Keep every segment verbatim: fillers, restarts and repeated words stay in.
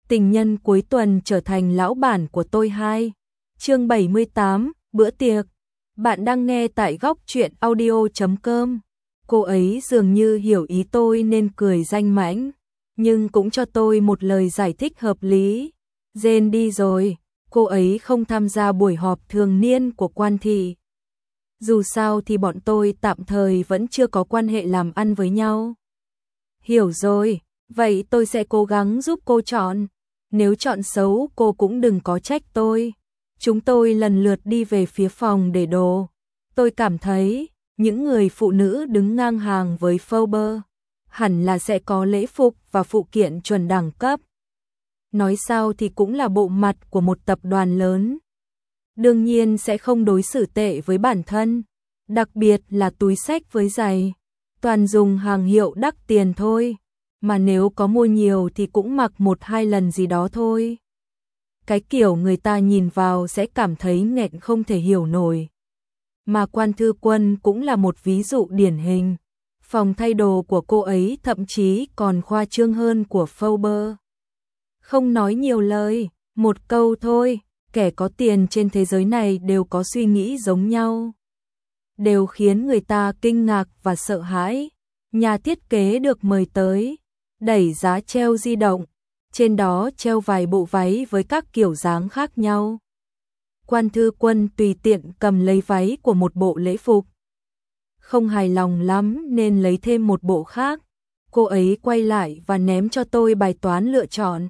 Tình nhân cuối tuần trở thành lão bản của tôi hai. Chương bảy mươi tám, bữa tiệc. Bạn đang nghe tại góc truyện audio chấm com. Cô ấy dường như hiểu ý tôi nên cười danh mãnh, nhưng cũng cho tôi một lời giải thích hợp lý. Jane đi rồi, cô ấy không tham gia buổi họp thường niên của quan thị. Dù sao thì bọn tôi tạm thời vẫn chưa có quan hệ làm ăn với nhau. Hiểu rồi, vậy tôi sẽ cố gắng giúp cô chọn. Nếu chọn xấu cô cũng đừng có trách tôi. Chúng tôi lần lượt đi về phía phòng để đồ. Tôi cảm thấy những người phụ nữ đứng ngang hàng với Forbes hẳn là sẽ có lễ phục và phụ kiện chuẩn đẳng cấp. Nói sao thì cũng là bộ mặt của một tập đoàn lớn. Đương nhiên sẽ không đối xử tệ với bản thân, đặc biệt là túi xách với giày. Toàn dùng hàng hiệu đắt tiền thôi, mà nếu có mua nhiều thì cũng mặc một hai lần gì đó thôi. Cái kiểu người ta nhìn vào sẽ cảm thấy nghẹn không thể hiểu nổi. Mà Quan Thư Quân cũng là một ví dụ điển hình. Phòng thay đồ của cô ấy thậm chí còn khoa trương hơn của Forbes. Không nói nhiều lời, một câu thôi, kẻ có tiền trên thế giới này đều có suy nghĩ giống nhau. Đều khiến người ta kinh ngạc và sợ hãi. Nhà thiết kế được mời tới, đẩy giá treo di động, trên đó treo vài bộ váy với các kiểu dáng khác nhau. Quan Thư Quân tùy tiện cầm lấy váy của một bộ lễ phục. Không hài lòng lắm nên lấy thêm một bộ khác. Cô ấy quay lại và ném cho tôi bài toán lựa chọn.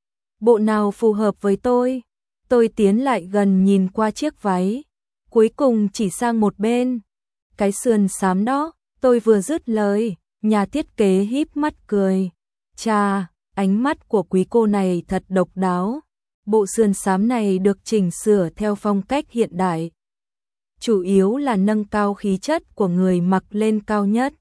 Bộ nào phù hợp với tôi? Tôi tiến lại gần nhìn qua chiếc váy, cuối cùng chỉ sang một bên. Cái sườn xám đó. Tôi vừa dứt lời, nhà thiết kế híp mắt cười. Chà, ánh mắt của quý cô này thật độc đáo. Bộ sườn xám này được chỉnh sửa theo phong cách hiện đại. Chủ yếu là nâng cao khí chất của người mặc lên cao nhất.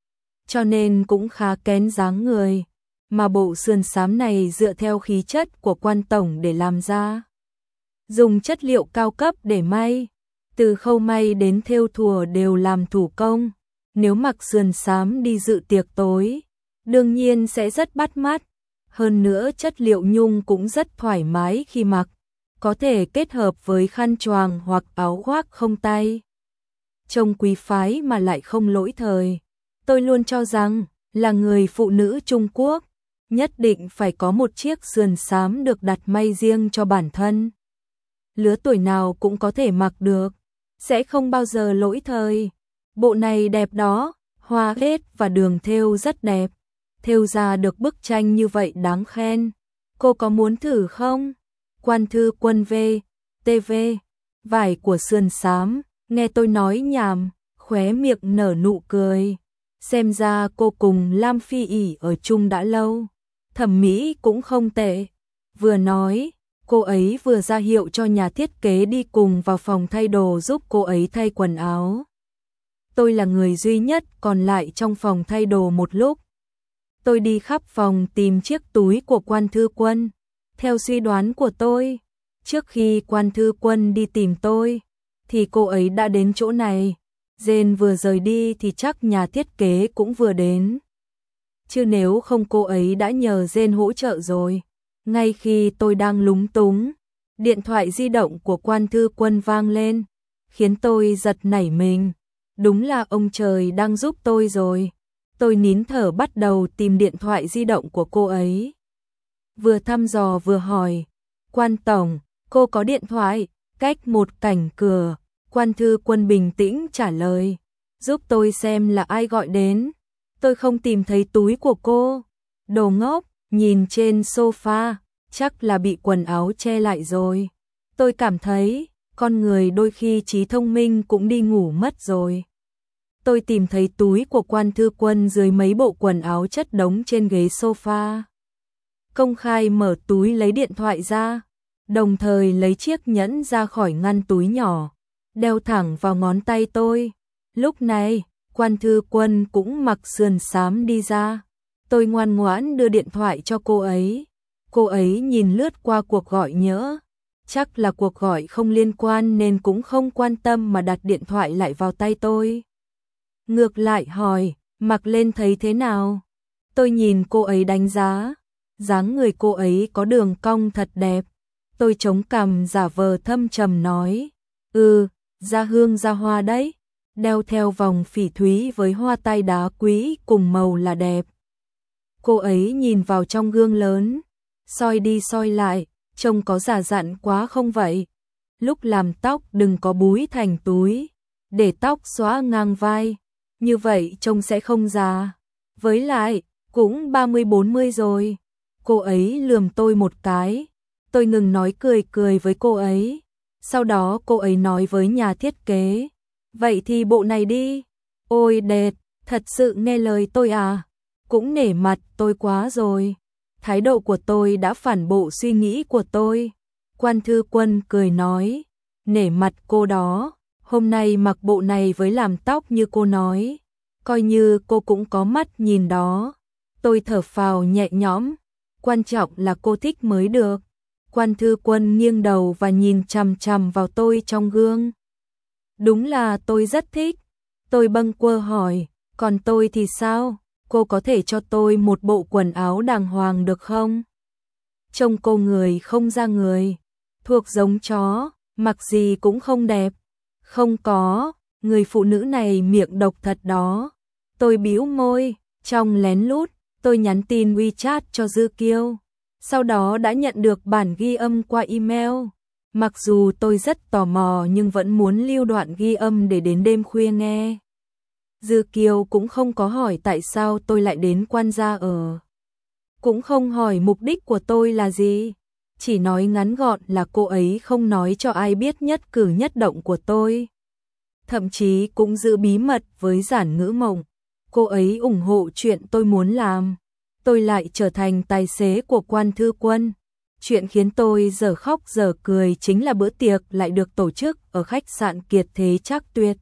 Cho nên cũng khá kén dáng người. Mà bộ sườn xám này dựa theo khí chất của Quan tổng để làm ra. Dùng chất liệu cao cấp để may. Từ khâu may đến thêu thùa đều làm thủ công. Nếu mặc sườn xám đi dự tiệc tối, đương nhiên sẽ rất bắt mắt. Hơn nữa chất liệu nhung cũng rất thoải mái khi mặc, có thể kết hợp với khăn choàng hoặc áo khoác không tay. Trông quý phái mà lại không lỗi thời. Tôi luôn cho rằng, là người phụ nữ Trung Quốc, nhất định phải có một chiếc sườn xám được đặt may riêng cho bản thân. Lứa tuổi nào cũng có thể mặc được, sẽ không bao giờ lỗi thời. Bộ này đẹp đó, hoa kết và đường thêu rất đẹp. Thêu ra được bức tranh như vậy đáng khen. Cô có muốn thử không? Quan Thư Quân V, tê vê, vải của sườn xám, nghe tôi nói nhảm, khóe miệng nở nụ cười. Xem ra cô cùng Lam Phi ỉ ở chung đã lâu. Thẩm mỹ cũng không tệ. Vừa nói, cô ấy vừa ra hiệu cho nhà thiết kế đi cùng vào phòng thay đồ giúp cô ấy thay quần áo. Tôi là người duy nhất còn lại trong phòng thay đồ một lúc. Tôi đi khắp phòng tìm chiếc túi của Quan Thư Quân. Theo suy đoán của tôi, trước khi Quan Thư Quân đi tìm tôi, thì cô ấy đã đến chỗ này. Jane vừa rời đi thì chắc nhà thiết kế cũng vừa đến. Chứ nếu không cô ấy đã nhờ Jane hỗ trợ rồi. Ngay khi tôi đang lúng túng, điện thoại di động của Quan Thư Quân vang lên, khiến tôi giật nảy mình. Đúng là ông trời đang giúp tôi rồi. Tôi nín thở bắt đầu tìm điện thoại di động của cô ấy. Vừa thăm dò vừa hỏi, Quan tổng, cô có điện thoại? Cách một cảnh cửa, Quan Thư Quân bình tĩnh trả lời, giúp tôi xem là ai gọi đến. Tôi không tìm thấy túi của cô. Đồ ngốc, nhìn trên sofa, chắc là bị quần áo che lại rồi. Tôi cảm thấy, con người đôi khi trí thông minh cũng đi ngủ mất rồi. Tôi tìm thấy túi của Quan Thư Quân dưới mấy bộ quần áo chất đống trên ghế sofa. Công khai mở túi lấy điện thoại ra, đồng thời lấy chiếc nhẫn ra khỏi ngăn túi nhỏ, đeo thẳng vào ngón tay tôi. Lúc này, Quan Thư Quân cũng mặc sườn xám đi ra. Tôi ngoan ngoãn đưa điện thoại cho cô ấy. Cô ấy nhìn lướt qua cuộc gọi nhỡ. Chắc là cuộc gọi không liên quan nên cũng không quan tâm mà đặt điện thoại lại vào tay tôi. Ngược lại hỏi, mặc lên thấy thế nào? Tôi nhìn cô ấy đánh giá. dáng người cô ấy có đường cong thật đẹp. Tôi chống cằm giả vờ thâm trầm nói, ừ, da hương da hoa đấy, đeo theo vòng phỉ thúy với hoa tai đá quý cùng màu là đẹp. Cô ấy nhìn vào trong gương lớn, soi đi soi lại, trông có già dặn quá không vậy? Lúc làm tóc đừng có búi thành túi, để tóc xõa ngang vai, như vậy trông sẽ không già. Với lại, cũng ba mươi bốn mươi rồi. Cô ấy lườm tôi một cái, tôi ngừng nói cười cười với cô ấy. Sau đó cô ấy nói với nhà thiết kế, vậy thì bộ này đi. Ôi đẹp, thật sự nghe lời tôi à? Cũng nể mặt tôi quá rồi. Thái độ của tôi đã phản bộ suy nghĩ của tôi. Quan Thư Quân cười nói, nể mặt cô đó, hôm nay mặc bộ này với làm tóc như cô nói, coi như cô cũng có mắt nhìn đó. Tôi thở phào nhẹ nhõm, quan trọng là cô thích mới được. Quan Thư Quân nghiêng đầu và nhìn chằm chằm vào tôi trong gương. Đúng là tôi rất thích. Tôi bâng quơ hỏi, còn tôi thì sao? Cô có thể cho tôi một bộ quần áo đàng hoàng được không? Trông cô người không ra người, thuộc giống chó, mặc gì cũng không đẹp. Không có, người phụ nữ này miệng độc thật đó. Tôi bĩu môi, trong lén lút, tôi nhắn tin WeChat cho Dư Kiêu. Sau đó đã nhận được bản ghi âm qua email. Mặc dù tôi rất tò mò nhưng vẫn muốn lưu đoạn ghi âm để đến đêm khuya nghe. Dư Kiêu cũng không có hỏi tại sao tôi lại đến Quan gia ở. Cũng không hỏi mục đích của tôi là gì. Chỉ nói ngắn gọn là cô ấy không nói cho ai biết nhất cử nhất động của tôi. Thậm chí cũng giữ bí mật với Giản Ngữ Mộng. Cô ấy ủng hộ chuyện tôi muốn làm. Tôi lại trở thành tài xế của Quan Thư Quân. Chuyện khiến tôi giờ khóc giờ cười chính là bữa tiệc lại được tổ chức ở khách sạn Kiệt Thế Trác Tuyệt.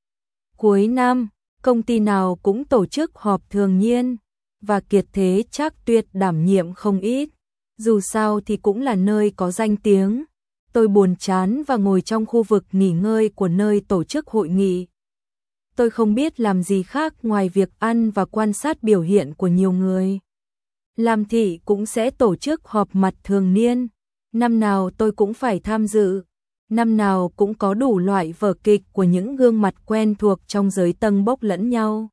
Cuối năm, công ty nào cũng tổ chức họp thường niên, và Kiệt Thế Trác Tuyệt đảm nhiệm không ít. Dù sao thì cũng là nơi có danh tiếng. Tôi buồn chán và ngồi trong khu vực nghỉ ngơi của nơi tổ chức hội nghị. Tôi không biết làm gì khác ngoài việc ăn và quan sát biểu hiện của nhiều người. Lam Thị cũng sẽ tổ chức họp mặt thường niên. Năm nào tôi cũng phải tham dự. Năm nào cũng có đủ loại vở kịch của những gương mặt quen thuộc trong giới tâng bốc lẫn nhau.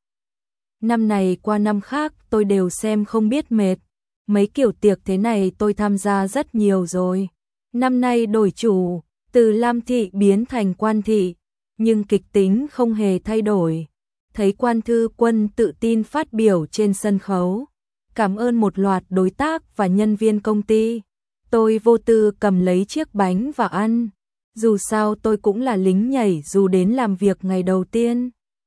Năm này qua năm khác tôi đều xem không biết mệt. Mấy kiểu tiệc thế này tôi tham gia rất nhiều rồi. Năm nay đổi chủ, từ Lam Thị biến thành Quan Thị, nhưng kịch tính không hề thay đổi. Thấy Quan Thư Quân tự tin phát biểu trên sân khấu, cảm ơn một loạt đối tác và nhân viên công ty. Tôi vô tư cầm lấy chiếc bánh và ăn. Dù sao tôi cũng là lính nhảy dù đến làm việc ngày đầu tiên.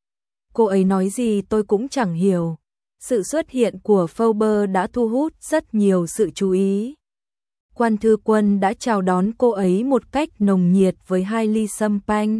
Cô ấy nói gì tôi cũng chẳng hiểu. Sự xuất hiện của Forbes đã thu hút rất nhiều sự chú ý. Quan Thư Quân đã chào đón cô ấy một cách nồng nhiệt với hai ly champagne.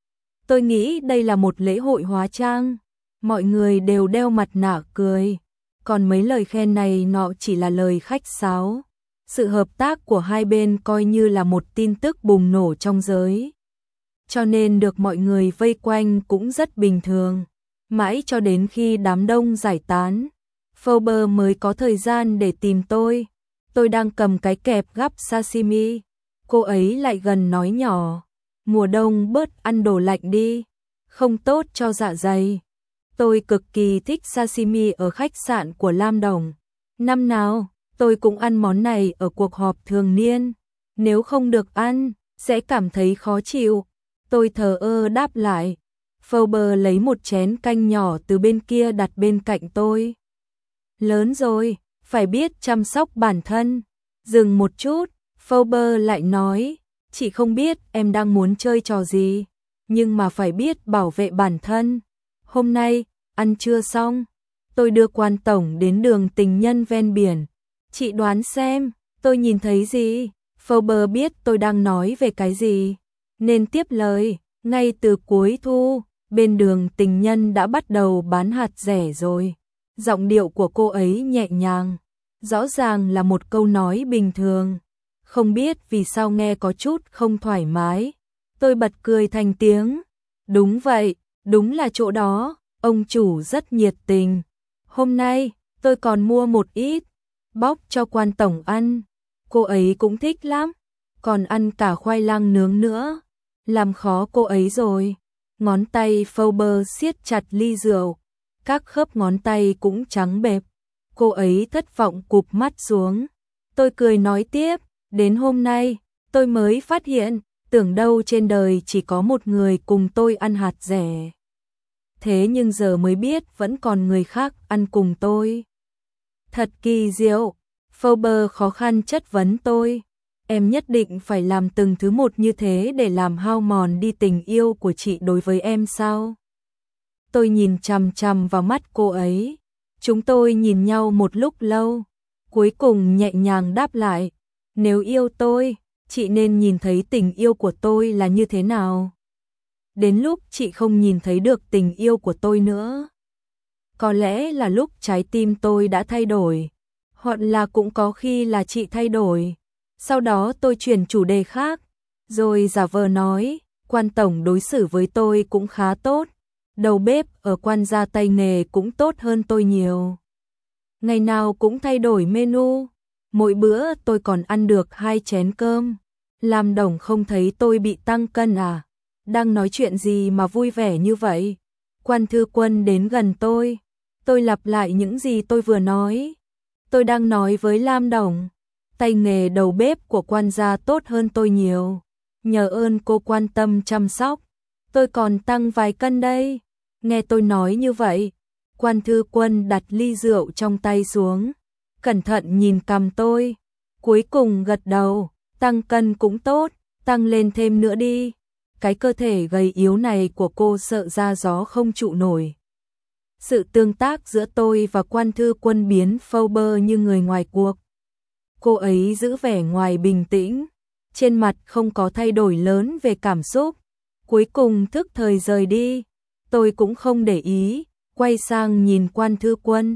Tôi nghĩ đây là một lễ hội hóa trang. Mọi người đều đeo mặt nạ cười. Còn mấy lời khen này nọ chỉ là lời khách sáo. Sự hợp tác của hai bên coi như là một tin tức bùng nổ trong giới. Cho nên được mọi người vây quanh cũng rất bình thường. Mãi cho đến khi đám đông giải tán, Forbes mới có thời gian để tìm tôi. Tôi đang cầm cái kẹp gắp sashimi. Cô ấy lại gần nói nhỏ, mùa đông bớt ăn đồ lạnh đi, không tốt cho dạ dày. Tôi cực kỳ thích sashimi ở khách sạn của Lam Đồng. Năm nào, tôi cũng ăn món này ở cuộc họp thường niên. Nếu không được ăn, sẽ cảm thấy khó chịu. Tôi thờ ơ đáp lại. Forbes lấy một chén canh nhỏ từ bên kia đặt bên cạnh tôi. Lớn rồi, phải biết chăm sóc bản thân. Dừng một chút, Forbes lại nói, chị không biết em đang muốn chơi trò gì, nhưng mà phải biết bảo vệ bản thân. Hôm nay, ăn trưa xong, tôi đưa Quan tổng đến đường tình nhân ven biển. Chị đoán xem, tôi nhìn thấy gì? Forbes biết tôi đang nói về cái gì, nên tiếp lời, ngay từ cuối thu, bên đường tình nhân đã bắt đầu bán hạt rẻ rồi. Giọng điệu của cô ấy nhẹ nhàng, rõ ràng là một câu nói bình thường. Không biết vì sao nghe có chút không thoải mái. Tôi bật cười thành tiếng. Đúng vậy, đúng là chỗ đó, ông chủ rất nhiệt tình. Hôm nay, tôi còn mua một ít. bóc cho Quan tổng ăn. Cô ấy cũng thích lắm, còn ăn cả khoai lang nướng nữa. Làm khó cô ấy rồi. Ngón tay Faber siết chặt ly rượu, các khớp ngón tay cũng trắng bệch. Cô ấy thất vọng cụp mắt xuống. Tôi cười nói tiếp, đến hôm nay, tôi mới phát hiện, tưởng đâu trên đời chỉ có một người cùng tôi ăn hạt rẻ. Thế nhưng giờ mới biết vẫn còn người khác ăn cùng tôi. Thật kỳ diệu. Faber khó khăn chất vấn tôi. Em nhất định phải làm từng thứ một như thế để làm hao mòn đi tình yêu của chị đối với em sao? Tôi nhìn chằm chằm vào mắt cô ấy. Chúng tôi nhìn nhau một lúc lâu. Cuối cùng nhẹ nhàng đáp lại. Nếu yêu tôi, chị nên nhìn thấy tình yêu của tôi là như thế nào. Đến lúc chị không nhìn thấy được tình yêu của tôi nữa, có lẽ là lúc trái tim tôi đã thay đổi. Hoặc là cũng có khi là chị thay đổi. Sau đó tôi chuyển chủ đề khác, rồi giả vờ nói, Quan tổng đối xử với tôi cũng khá tốt. Đầu bếp ở Quan gia tay nghề cũng tốt hơn tôi nhiều. Ngày nào cũng thay đổi menu. Mỗi bữa tôi còn ăn được hai chén cơm. Làm Đồng không thấy tôi bị tăng cân à? Đang nói chuyện gì mà vui vẻ như vậy? Quan Thư Quân đến gần tôi. Tôi lặp lại những gì tôi vừa nói. Tôi đang nói với Lam Đồng, tay nghề đầu bếp của Quan gia tốt hơn tôi nhiều. Nhờ ơn cô quan tâm chăm sóc, tôi còn tăng vài cân đây. Nghe tôi nói như vậy, Quan Thư Quân đặt ly rượu trong tay xuống, cẩn thận nhìn cằm tôi, cuối cùng gật đầu, tăng cân cũng tốt, tăng lên thêm nữa đi. Cái cơ thể gầy yếu này của cô sợ ra gió không trụ nổi. Sự tương tác giữa tôi và Quan Thư Quân biến Faber như người ngoài cuộc. Cô ấy giữ vẻ ngoài bình tĩnh, trên mặt không có thay đổi lớn về cảm xúc. Cuối cùng thức thời rời đi, tôi cũng không để ý, quay sang nhìn Quan Thư Quân.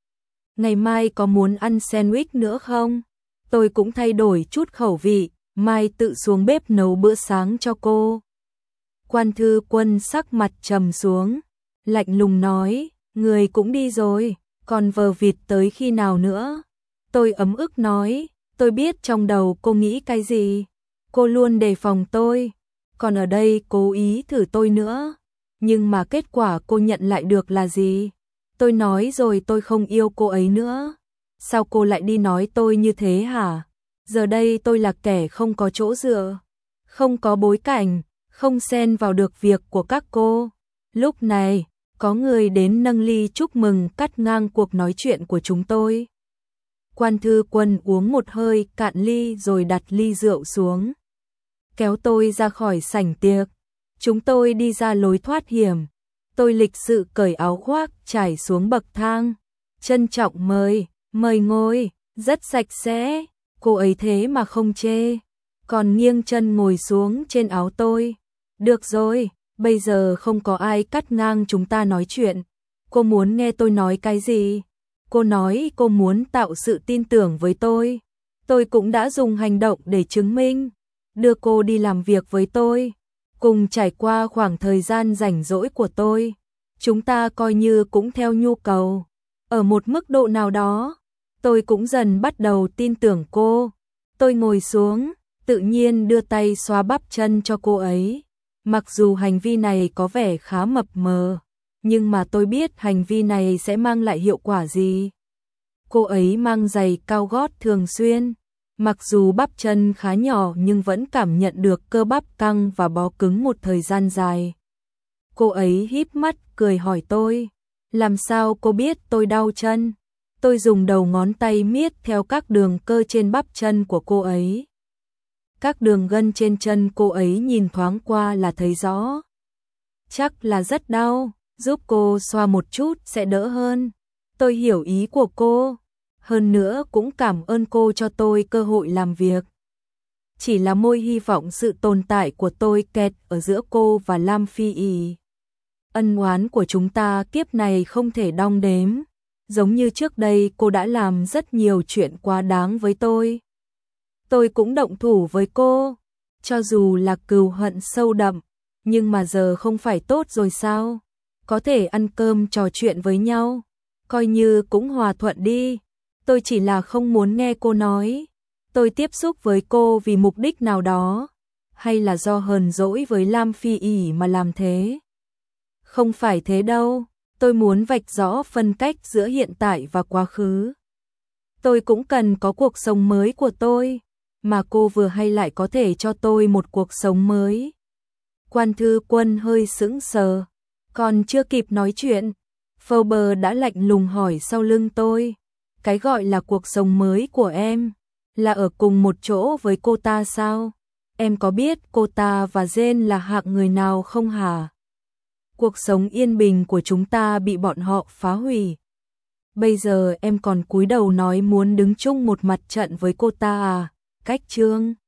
Ngày mai có muốn ăn sandwich nữa không? Tôi cũng thay đổi chút khẩu vị, mai tự xuống bếp nấu bữa sáng cho cô. Quan Thư Quân sắc mặt trầm xuống, lạnh lùng nói, người cũng đi rồi, còn vờ vịt tới khi nào nữa? Tôi ấm ức nói, tôi biết trong đầu cô nghĩ cái gì. Cô luôn đề phòng tôi, còn ở đây cố ý thử tôi nữa. Nhưng mà kết quả cô nhận lại được là gì? Tôi nói rồi tôi không yêu cô ấy nữa. Sao cô lại đi nói tôi như thế hả? Giờ đây tôi là kẻ không có chỗ dựa, không có bối cảnh, không xen vào được việc của các cô. Lúc này, có người đến nâng ly chúc mừng cắt ngang cuộc nói chuyện của chúng tôi. Quan Thư Quân uống một hơi cạn ly rồi đặt ly rượu xuống, kéo tôi ra khỏi sảnh tiệc. Chúng tôi đi ra lối thoát hiểm. Tôi lịch sự cởi áo khoác trải xuống bậc thang. Trân trọng mời, mời ngồi, rất sạch sẽ. Cô ấy thế mà không chê, còn nghiêng chân ngồi xuống trên áo tôi. Được rồi, bây giờ không có ai cắt ngang chúng ta nói chuyện. Cô muốn nghe tôi nói cái gì? Cô nói cô muốn tạo sự tin tưởng với tôi. Tôi cũng đã dùng hành động để chứng minh. Đưa cô đi làm việc với tôi, cùng trải qua khoảng thời gian rảnh rỗi của tôi. Chúng ta coi như cũng theo nhu cầu. Ở một mức độ nào đó, tôi cũng dần bắt đầu tin tưởng cô. Tôi ngồi xuống, tự nhiên đưa tay xoa bắp chân cho cô ấy. Mặc dù hành vi này có vẻ khá mập mờ, nhưng mà tôi biết hành vi này sẽ mang lại hiệu quả gì. Cô ấy mang giày cao gót thường xuyên. Mặc dù bắp chân khá nhỏ nhưng vẫn cảm nhận được cơ bắp căng và bó cứng một thời gian dài. Cô ấy híp mắt cười hỏi tôi, làm sao cô biết tôi đau chân? Tôi dùng đầu ngón tay miết theo các đường cơ trên bắp chân của cô ấy. Các đường gân trên chân cô ấy nhìn thoáng qua là thấy rõ. Chắc là rất đau, giúp cô xoa một chút sẽ đỡ hơn. Tôi hiểu ý của cô. Hơn nữa cũng cảm ơn cô cho tôi cơ hội làm việc. Chỉ là môi hy vọng sự tồn tại của tôi kẹt ở giữa cô và Lam Phi Ý. Ân oán của chúng ta kiếp này không thể đong đếm. Giống như trước đây cô đã làm rất nhiều chuyện quá đáng với tôi. Tôi cũng động thủ với cô, cho dù là cừu hận sâu đậm, nhưng mà giờ không phải tốt rồi sao? Có thể ăn cơm trò chuyện với nhau, coi như cũng hòa thuận đi. Tôi chỉ là không muốn nghe cô nói. Tôi tiếp xúc với cô vì mục đích nào đó, hay là do hờn dỗi với Lam Phi ỉ mà làm thế? Không phải thế đâu, tôi muốn vạch rõ phân cách giữa hiện tại và quá khứ. Tôi cũng cần có cuộc sống mới của tôi, mà cô vừa hay lại có thể cho tôi một cuộc sống mới. Quan Thư Quân hơi sững sờ, còn chưa kịp nói chuyện, Faber đã lạnh lùng hỏi sau lưng tôi, cái gọi là cuộc sống mới của em, là ở cùng một chỗ với cô ta sao? Em có biết cô ta và Jane là hạng người nào không hả? Cuộc sống yên bình của chúng ta bị bọn họ phá hủy. Bây giờ em còn cúi đầu nói muốn đứng chung một mặt trận với cô ta à? Cách Trương